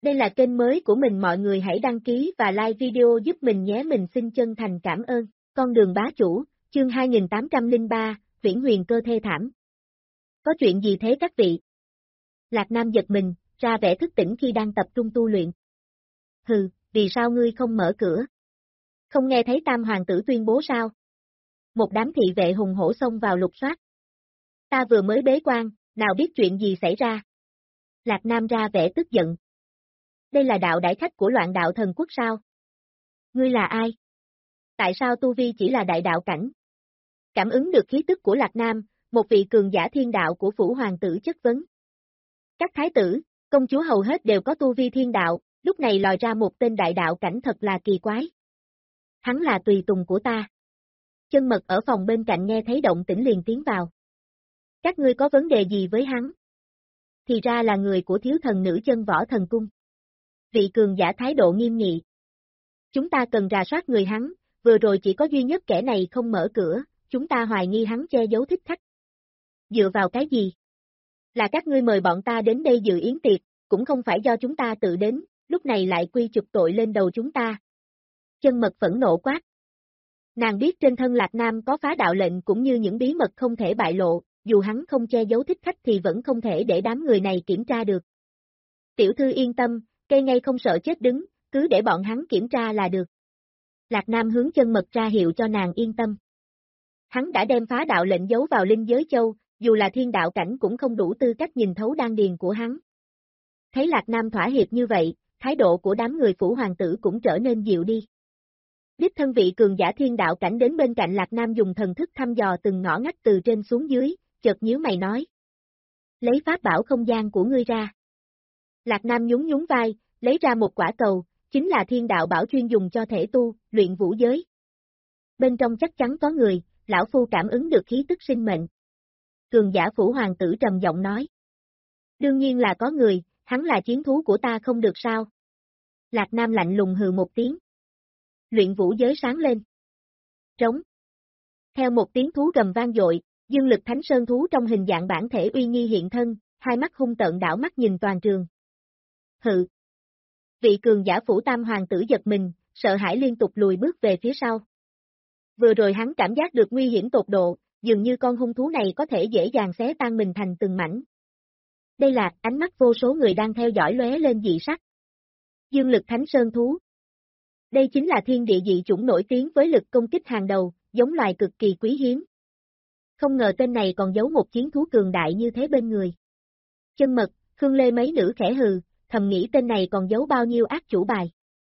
Đây là kênh mới của mình, mọi người hãy đăng ký và like video giúp mình nhé, mình xin chân thành cảm ơn. Con đường bá chủ, chương 2803, Viễn Huyền Cơ thê thảm. Có chuyện gì thế các vị? Lạc Nam giật mình, ra vẻ thức tỉnh khi đang tập trung tu luyện. Hừ, vì sao ngươi không mở cửa? Không nghe thấy Tam Hoàng tử tuyên bố sao? Một đám thị vệ hùng hổ xông vào lục soát. Ta vừa mới bế quan, nào biết chuyện gì xảy ra? Lạc Nam ra vẻ tức giận. Đây là đạo đại khách của Loạn Đạo Thần Quốc sao? Ngươi là ai? Tại sao tu vi chỉ là đại đạo cảnh? Cảm ứng được khí tức của Lạc Nam, một vị cường giả thiên đạo của Phủ Hoàng tử chất vấn. Các thái tử, công chúa hầu hết đều có tu vi thiên đạo, lúc này lòi ra một tên đại đạo cảnh thật là kỳ quái. Hắn là tùy tùng của ta. Chân Mật ở phòng bên cạnh nghe thấy động tĩnh liền tiến vào. Các ngươi có vấn đề gì với hắn? Thì ra là người của thiếu thần nữ Chân Võ Thần Cung. Vị cường giả thái độ nghiêm nghị. Chúng ta cần rà soát người hắn, vừa rồi chỉ có duy nhất kẻ này không mở cửa, chúng ta hoài nghi hắn che giấu thích khách. Dựa vào cái gì? Là các ngươi mời bọn ta đến đây dự yến tiệc, cũng không phải do chúng ta tự đến, lúc này lại quy chụp tội lên đầu chúng ta. Chân Mật phẫn nộ quát. Nàng biết trên thân Lạc Nam có phá đạo lệnh cũng như những bí mật không thể bại lộ, dù hắn không che giấu thích khách thì vẫn không thể để đám người này kiểm tra được. Tiểu thư yên tâm, cây ngay không sợ chết đứng, cứ để bọn hắn kiểm tra là được. Lạc Nam hướng Chân Mật ra hiệu cho nàng yên tâm. Hắn đã đem phá đạo lệnh giấu vào linh giới châu, dù là thiên đạo cảnh cũng không đủ tư cách nhìn thấu đan điền của hắn. Thấy Lạc Nam thỏa hiệp như vậy, thái độ của đám người Phủ Hoàng tử cũng trở nên dịu đi. Đích thân vị cường giả thiên đạo cảnh đến bên cạnh Lạc Nam dùng thần thức thăm dò từng ngõ ngách từ trên xuống dưới, chợt nhíu mày nói. Lấy pháp bảo không gian của ngươi ra. Lạc Nam nhún nhún vai, lấy ra một quả cầu, chính là thiên đạo bảo chuyên dùng cho thể tu, luyện vũ giới. Bên trong chắc chắn có người, lão phu cảm ứng được khí tức sinh mệnh. Cường giả Phủ Hoàng tử trầm giọng nói. Đương nhiên là có người, hắn là chiến thú của ta không được sao? Lạc Nam lạnh lùng hừ một tiếng. Luyện vũ giới sáng lên. Trống. Theo một tiếng thú gầm vang dội, dương lực thánh sơn thú trong hình dạng bản thể uy nghi hiện thân, hai mắt hung tợn đảo mắt nhìn toàn trường. Hự. Vị cường giả Phủ Tam Hoàng tử giật mình, sợ hãi liên tục lùi bước về phía sau. Vừa rồi hắn cảm giác được nguy hiểm tột độ, dường như con hung thú này có thể dễ dàng xé tan mình thành từng mảnh. Đây là ánh mắt vô số người đang theo dõi lóe lên dị sắc. Dương lực thánh sơn thú. Đây chính là thiên địa dị chủng nổi tiếng với lực công kích hàng đầu, giống loài cực kỳ quý hiếm. Không ngờ tên này còn giấu một chiến thú cường đại như thế bên người. Chân Mật, Khương Lê mấy nữ khẽ hừ, thầm nghĩ tên này còn giấu bao nhiêu ác chủ bài.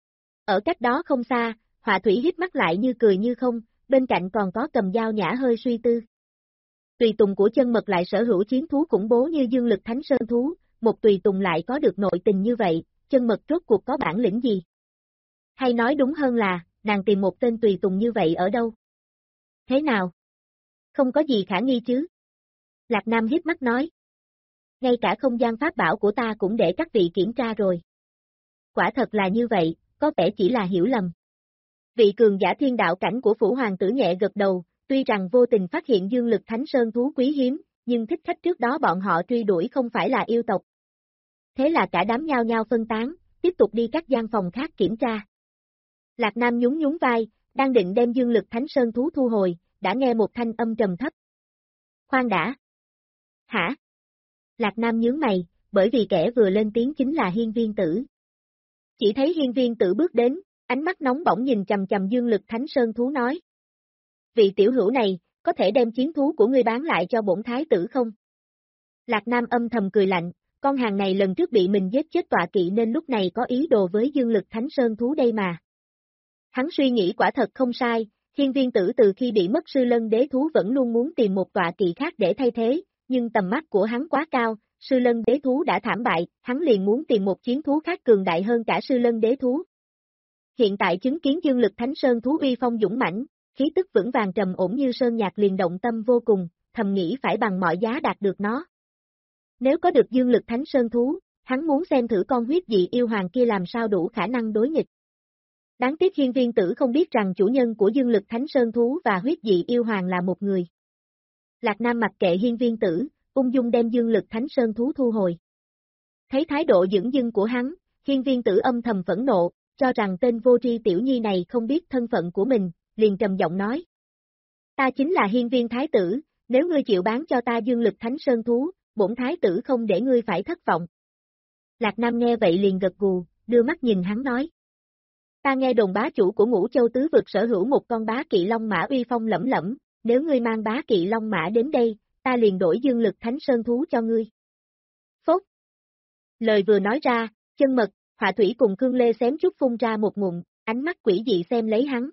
Ở cách đó không xa, Họa Thủy híp mắt lại như cười như không, bên cạnh còn có Cầm Dao Nhã hơi suy tư. Tùy tùng của Chân Mật lại sở hữu chiến thú khủng bố như dương lực thánh sơn thú, một tùy tùng lại có được nội tình như vậy, Chân Mật rốt cuộc có bản lĩnh gì? Hay nói đúng hơn là, nàng tìm một tên tùy tùng như vậy ở đâu? Thế nào? Không có gì khả nghi chứ? Lạc Nam híp mắt nói. Ngay cả không gian pháp bảo của ta cũng để các vị kiểm tra rồi. Quả thật là như vậy, có vẻ chỉ là hiểu lầm. Vị cường giả thiên đạo cảnh của Phủ Hoàng tử nhẹ gật đầu, tuy rằng vô tình phát hiện dương lực thánh sơn thú quý hiếm, nhưng thích khách trước đó bọn họ truy đuổi không phải là yêu tộc. Thế là cả đám nhao nhao phân tán, tiếp tục đi các gian phòng khác kiểm tra. Lạc Nam nhún nhún vai, đang định đem dương lực thánh sơn thú thu hồi, đã nghe một thanh âm trầm thấp. Khoan đã. Hả? Lạc Nam nhướng mày, bởi vì kẻ vừa lên tiếng chính là Hiên Viên Tử. Chỉ thấy Hiên Viên Tử bước đến, ánh mắt nóng bỏng nhìn chầm chầm dương lực thánh sơn thú nói. Vị tiểu hữu này, có thể đem chiến thú của ngươi bán lại cho bổn thái tử không? Lạc Nam âm thầm cười lạnh, con hàng này lần trước bị mình giết chết tọa kỵ nên lúc này có ý đồ với dương lực thánh sơn thú đây mà. Hắn suy nghĩ quả thật không sai, Hiên Viên Tử từ khi bị mất sư lân đế thú vẫn luôn muốn tìm một tọa kỵ khác để thay thế, nhưng tầm mắt của hắn quá cao, sư lân đế thú đã thảm bại, hắn liền muốn tìm một chiến thú khác cường đại hơn cả sư lân đế thú. Hiện tại chứng kiến dương lực thánh sơn thú uy phong dũng mãnh, khí tức vững vàng trầm ổn như sơn nhạc liền động tâm vô cùng, thầm nghĩ phải bằng mọi giá đạt được nó. Nếu có được dương lực thánh sơn thú, hắn muốn xem thử con huyết dị yêu hoàng kia làm sao đủ khả năng đối nghịch. Đáng tiếc Hiên Viên Tử không biết rằng chủ nhân của dương lực thánh sơn thú và huyết dị yêu hoàng là một người. Lạc Nam mặc kệ Hiên Viên Tử, ung dung đem dương lực thánh sơn thú thu hồi. Thấy thái độ dửng dưng của hắn, Hiên viên tử âm thầm phẫn nộ, cho rằng tên vô tri tiểu nhi này không biết thân phận của mình, liền trầm giọng nói. Ta chính là hiên viên thái tử, nếu ngươi chịu bán cho ta dương lực thánh sơn thú, bổn thái tử không để ngươi phải thất vọng. Lạc Nam nghe vậy liền gật gù, đưa mắt nhìn hắn nói. Ta nghe đồn bá chủ của Ngũ Châu Tứ Vực sở hữu một con bá kỵ long mã uy phong lẫm lẫm, nếu ngươi mang bá kỵ long mã đến đây, ta liền đổi dương lực thánh sơn thú cho ngươi. Phốt. Lời vừa nói ra, chân mật, họa thủy cùng Cương Lê xém chút phun ra một ngụm, ánh mắt quỷ dị xem lấy hắn.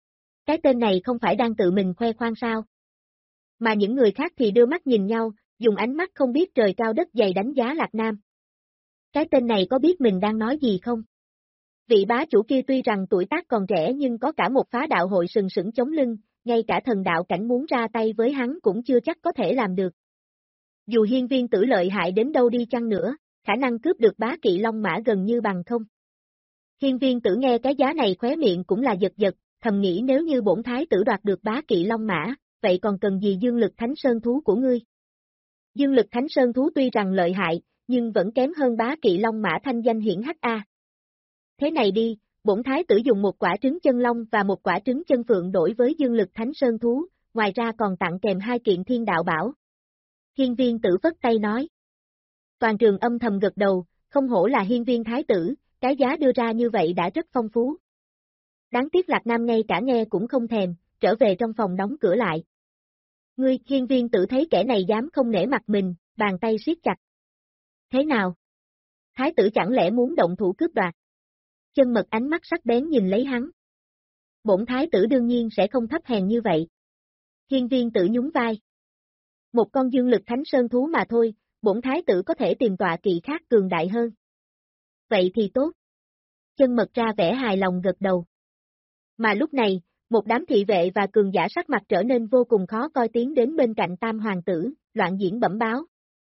Cái tên này không phải đang tự mình khoe khoang sao? Mà những người khác thì đưa mắt nhìn nhau, dùng ánh mắt không biết trời cao đất dày đánh giá Lạc Nam. Cái tên này có biết mình đang nói gì không? Vị bá chủ kia tuy rằng tuổi tác còn trẻ nhưng có cả một phá đạo hội sừng sững chống lưng, ngay cả thần đạo cảnh muốn ra tay với hắn cũng chưa chắc có thể làm được. Dù hiên viên tử lợi hại đến đâu đi chăng nữa, khả năng cướp được bá kỵ long mã gần như bằng không. Hiên viên tử nghe cái giá này khóe miệng cũng là giật giật, thầm nghĩ nếu như bổn thái tử đoạt được bá kỵ long mã, vậy còn cần gì dương lực thánh sơn thú của ngươi? Dương lực thánh sơn thú tuy rằng lợi hại, nhưng vẫn kém hơn bá kỵ long mã thanh danh hiển hách a. Thế này đi, bổn thái tử dùng một quả trứng chân long và một quả trứng chân phượng đổi với dương lực thánh sơn thú, ngoài ra còn tặng kèm 2 kiện thiên đạo bảo. Hiên viên tử phất tay nói. Toàn trường âm thầm gật đầu, không hổ là hiên viên thái tử, cái giá đưa ra như vậy đã rất phong phú. Đáng tiếc Lạc Nam ngay cả nghe cũng không thèm, trở về trong phòng đóng cửa lại. Ngươi, hiên viên tử thấy kẻ này dám không nể mặt mình, bàn tay siết chặt. Thế nào? Thái tử chẳng lẽ muốn động thủ cướp đoạt? Chân mật ánh mắt sắc bén nhìn lấy hắn. Bổn thái tử đương nhiên sẽ không thấp hèn như vậy. Hiên viên tử nhún vai. Một con dương lực thánh sơn thú mà thôi, bổn thái tử có thể tìm tọa kỵ khác cường đại hơn. Vậy thì tốt. Chân mật ra vẻ hài lòng gật đầu. Mà lúc này, một đám thị vệ và cường giả sắc mặt trở nên vô cùng khó coi tiến đến bên cạnh Tam hoàng tử, Loạn Diễn bẩm báo.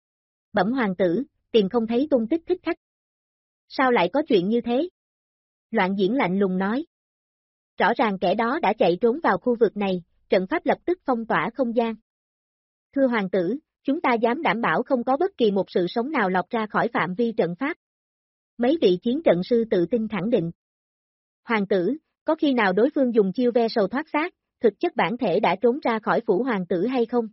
Bẩm hoàng tử, tìm không thấy tung tích thích khách. Sao lại có chuyện như thế? Loạn Diễn lạnh lùng nói. Rõ ràng kẻ đó đã chạy trốn vào khu vực này, trận pháp lập tức phong tỏa không gian. Thưa hoàng tử, chúng ta dám đảm bảo không có bất kỳ một sự sống nào lọt ra khỏi phạm vi trận pháp. Mấy vị chiến trận sư tự tin khẳng định. Hoàng tử, có khi nào đối phương dùng chiêu ve sầu thoát xác, thực chất bản thể đã trốn ra khỏi phủ hoàng tử hay không?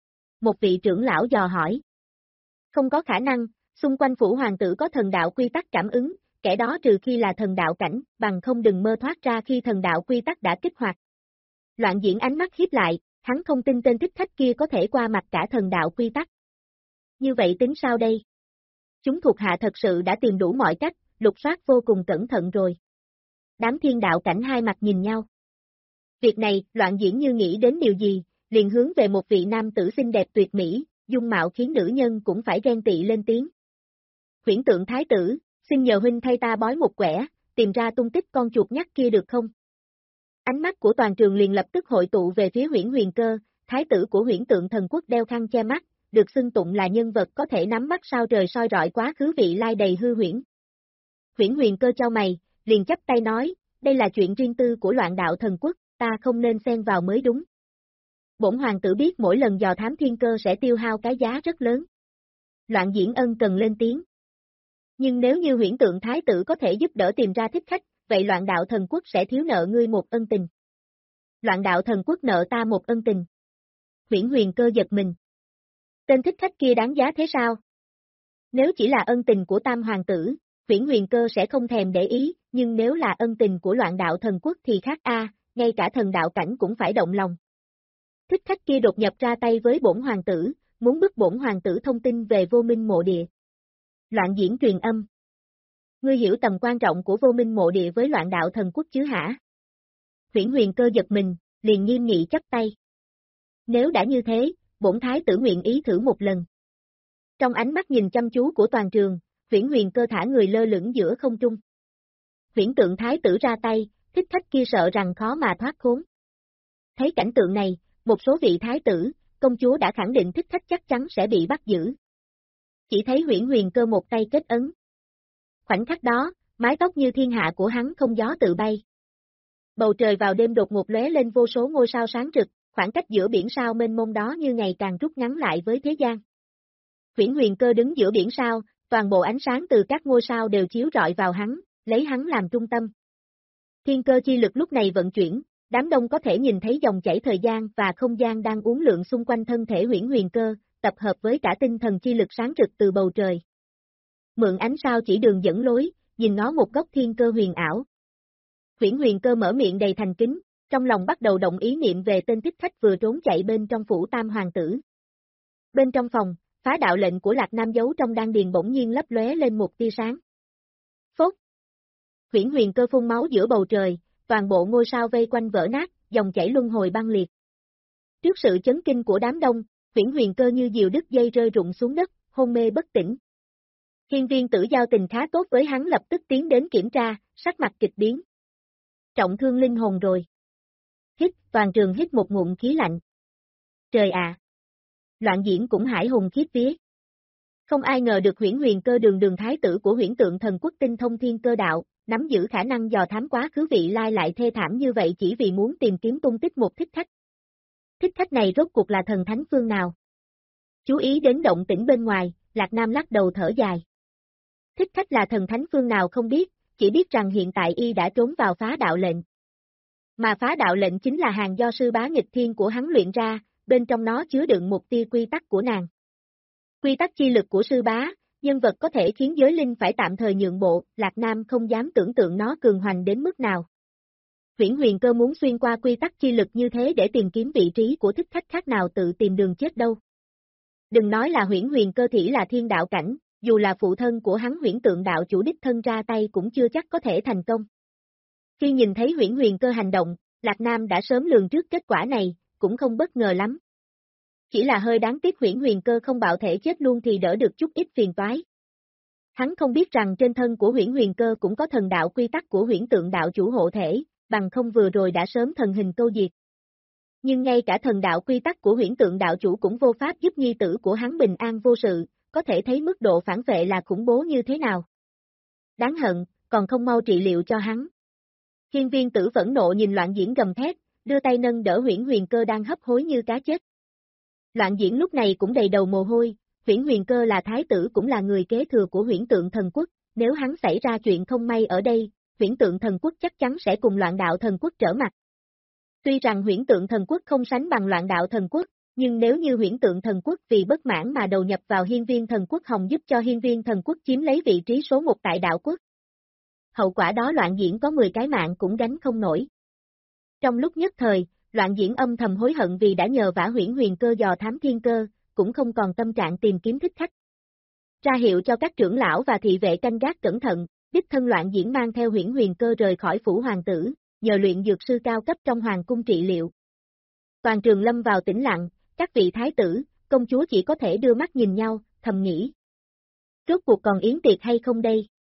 Một vị trưởng lão dò hỏi. Không có khả năng, xung quanh phủ hoàng tử có thần đạo quy tắc cảm ứng, kẻ đó trừ khi là thần đạo cảnh, bằng không đừng mơ thoát ra khi thần đạo quy tắc đã kích hoạt. Loạn Diễn ánh mắt hiếp lại, hắn không tin tên thích khách kia có thể qua mặt cả thần đạo quy tắc. Như vậy tính sao đây? Chúng thuộc hạ thật sự đã tìm đủ mọi cách, lục soát vô cùng cẩn thận rồi. Đám thiên đạo cảnh hai mặt nhìn nhau. Việc này, Loạn Diễn như nghĩ đến điều gì, liền hướng về một vị nam tử xinh đẹp tuyệt mỹ, dung mạo khiến nữ nhân cũng phải ghen tị lên tiếng. Huyễn Tượng thái tử, xin nhờ huynh thay ta bói một quẻ, tìm ra tung tích con chuột nhắt kia được không? Ánh mắt của toàn trường liền lập tức hội tụ về phía Huyễn Huyền Cơ, thái tử của Huyễn Tượng thần quốc đeo khăn che mắt, được xưng tụng là nhân vật có thể nắm bắt sao trời soi rọi quá khứ vị lai đầy hư huyễn. Huyễn Huyền Cơ trao mày, liền chắp tay nói, đây là chuyện riêng tư của Loạn Đạo thần quốc, ta không nên xen vào mới đúng. Bổn hoàng tử biết mỗi lần dò thám thiên cơ sẽ tiêu hao cái giá rất lớn. Loạn Diễn ân cần lên tiếng. Nhưng nếu như Huyễn Tượng thái tử có thể giúp đỡ tìm ra thích khách, vậy Loạn Đạo thần quốc sẽ thiếu nợ ngươi một ân tình. Loạn Đạo thần quốc nợ ta một ân tình. Huyễn Huyền Cơ giật mình. Tên thích khách kia đáng giá thế sao? Nếu chỉ là ân tình của Tam hoàng tử, Huyễn Huyền Cơ sẽ không thèm để ý, nhưng nếu là ân tình của Loạn Đạo thần quốc thì khác ngay cả thần đạo cảnh cũng phải động lòng. Thích khách kia đột nhập ra tay với bổn hoàng tử, muốn bức bổn hoàng tử thông tin về Vô Minh mộ địa. Loạn Diễn truyền âm. Ngươi hiểu tầm quan trọng của Vô Minh mộ địa với Loạn Đạo thần quốc chứ hả? Huyễn Huyền Cơ giật mình, liền nghiêm nghị chắp tay. Nếu đã như thế, bổn thái tử nguyện ý thử một lần. Trong ánh mắt nhìn chăm chú của toàn trường, Huyễn Huyền Cơ thả người lơ lửng giữa không trung. Huyễn Tượng thái tử ra tay, thích khách kia sợ rằng khó mà thoát khốn. Thấy cảnh tượng này, một số vị thái tử, công chúa đã khẳng định thích khách chắc chắn sẽ bị bắt giữ. Chỉ thấy Huyễn Huyền Cơ một tay kết ấn. Khoảnh khắc đó, mái tóc như thiên hạ của hắn không gió tự bay. Bầu trời vào đêm đột ngột lóe lên vô số ngôi sao sáng rực, khoảng cách giữa biển sao mênh mông đó như ngày càng rút ngắn lại với thế gian. Huyễn Huyền Cơ đứng giữa biển sao, toàn bộ ánh sáng từ các ngôi sao đều chiếu rọi vào hắn, lấy hắn làm trung tâm. Thiên cơ chi lực lúc này vận chuyển, đám đông có thể nhìn thấy dòng chảy thời gian và không gian đang uốn lượn xung quanh thân thể Huyễn Huyền Cơ, tập hợp với cả tinh thần chi lực sáng rực từ bầu trời. Mượn ánh sao chỉ đường dẫn lối, nhìn ngó một góc thiên cơ huyền ảo. Huyễn Huyền Cơ mở miệng đầy thành kính, trong lòng bắt đầu động ý niệm về tên thích khách vừa trốn chạy bên trong phủ Tam Hoàng tử. Bên trong phòng, phá đạo lệnh của Lạc Nam giấu trong đan điền bỗng nhiên lấp lóe lên một tia sáng. Phốt! Huyễn Huyền Cơ phun máu giữa bầu trời, toàn bộ ngôi sao vây quanh vỡ nát, dòng chảy luân hồi băng liệt. Trước sự chấn kinh của đám đông, Huyễn Huyền Cơ như diều đứt dây rơi rụng xuống đất, hôn mê bất tỉnh. Hiên Viên Tử giao tình khá tốt với hắn lập tức tiến đến kiểm tra, sắc mặt kịch biến. Trọng thương linh hồn rồi. Hít, toàn trường hít một ngụm khí lạnh. Trời ạ! Loạn Diễn cũng hải hùng khiếp vía. Không ai ngờ được Huyễn Huyền Cơ đường thái tử của Huyễn Tượng Thần Quốc tinh thông thiên cơ đạo, nắm giữ khả năng dò thám quá khứ vị lai lại thê thảm như vậy chỉ vì muốn tìm kiếm tung tích một thích khách. Thích khách này rốt cuộc là thần thánh phương nào? Chú ý đến động tĩnh bên ngoài, Lạc Nam lắc đầu thở dài. Thích khách là thần thánh phương nào không biết, chỉ biết rằng hiện tại y đã trốn vào phá đạo lệnh. Mà phá đạo lệnh chính là hàng do sư bá nghịch thiên của hắn luyện ra, bên trong nó chứa đựng một tia quy tắc của nàng. Quy tắc chi lực của sư bá, nhân vật có thể khiến giới linh phải tạm thời nhượng bộ, Lạc Nam không dám tưởng tượng nó cường hoành đến mức nào. Huyễn Huyền Cơ muốn xuyên qua quy tắc chi lực như thế để tìm kiếm vị trí của thích khách khác nào tự tìm đường chết đâu. Đừng nói là Huyễn Huyền Cơ thỉ là thiên đạo cảnh, dù là phụ thân của hắn Huyễn Tượng đạo chủ đích thân ra tay cũng chưa chắc có thể thành công. Khi nhìn thấy Huyễn Huyền Cơ hành động, Lạc Nam đã sớm lường trước kết quả này, cũng không bất ngờ lắm. Chỉ là hơi đáng tiếc Huyễn Huyền Cơ không bạo thể chết luôn thì đỡ được chút ít phiền toái. Hắn không biết rằng trên thân của Huyễn Huyền Cơ cũng có thần đạo quy tắc của Huyễn Tượng đạo chủ hộ thể, bằng không vừa rồi đã sớm thần hình câu diệt. Nhưng ngay cả thần đạo quy tắc của Huyễn Tượng đạo chủ cũng vô pháp giúp nhi tử của hắn bình an vô sự, có thể thấy mức độ phản vệ là khủng bố như thế nào. Đáng hận, còn không mau trị liệu cho hắn. Hiên Viên Tử phẫn nộ nhìn Loạn Diễn gầm thét, đưa tay nâng đỡ Huyễn Huyền Cơ đang hấp hối như cá chết. Loạn Diễn lúc này cũng đầy đầu mồ hôi, Huyễn Huyền Cơ là thái tử cũng là người kế thừa của Huyễn Tượng Thần Quốc, nếu hắn xảy ra chuyện không may ở đây, Huyễn Tượng Thần Quốc chắc chắn sẽ cùng Loạn Đạo Thần Quốc trở mặt. Tuy rằng Huyễn Tượng Thần Quốc không sánh bằng Loạn Đạo Thần Quốc, nhưng nếu như Huyễn Tượng Thần Quốc vì bất mãn mà đầu nhập vào Hiên Viên Thần Quốc Hồng giúp cho Hiên Viên Thần Quốc chiếm lấy vị trí số 1 tại đạo quốc, hậu quả đó Loạn Diễn có 10 cái mạng cũng gánh không nổi. Trong lúc nhất thời, Loạn Diễn âm thầm hối hận vì đã nhờ vả Huyễn Huyền Cơ dò thám thiên cơ, cũng không còn tâm trạng tìm kiếm thích khách. Ra hiệu cho các trưởng lão và thị vệ canh gác cẩn thận, đích thân Loạn Diễn mang theo Huyễn Huyền Cơ rời khỏi phủ hoàng tử, nhờ luyện dược sư cao cấp trong hoàng cung trị liệu. Toàn trường lâm vào tĩnh lặng, các vị thái tử, công chúa chỉ có thể đưa mắt nhìn nhau, thầm nghĩ. Rốt cuộc còn yến tiệc hay không đây?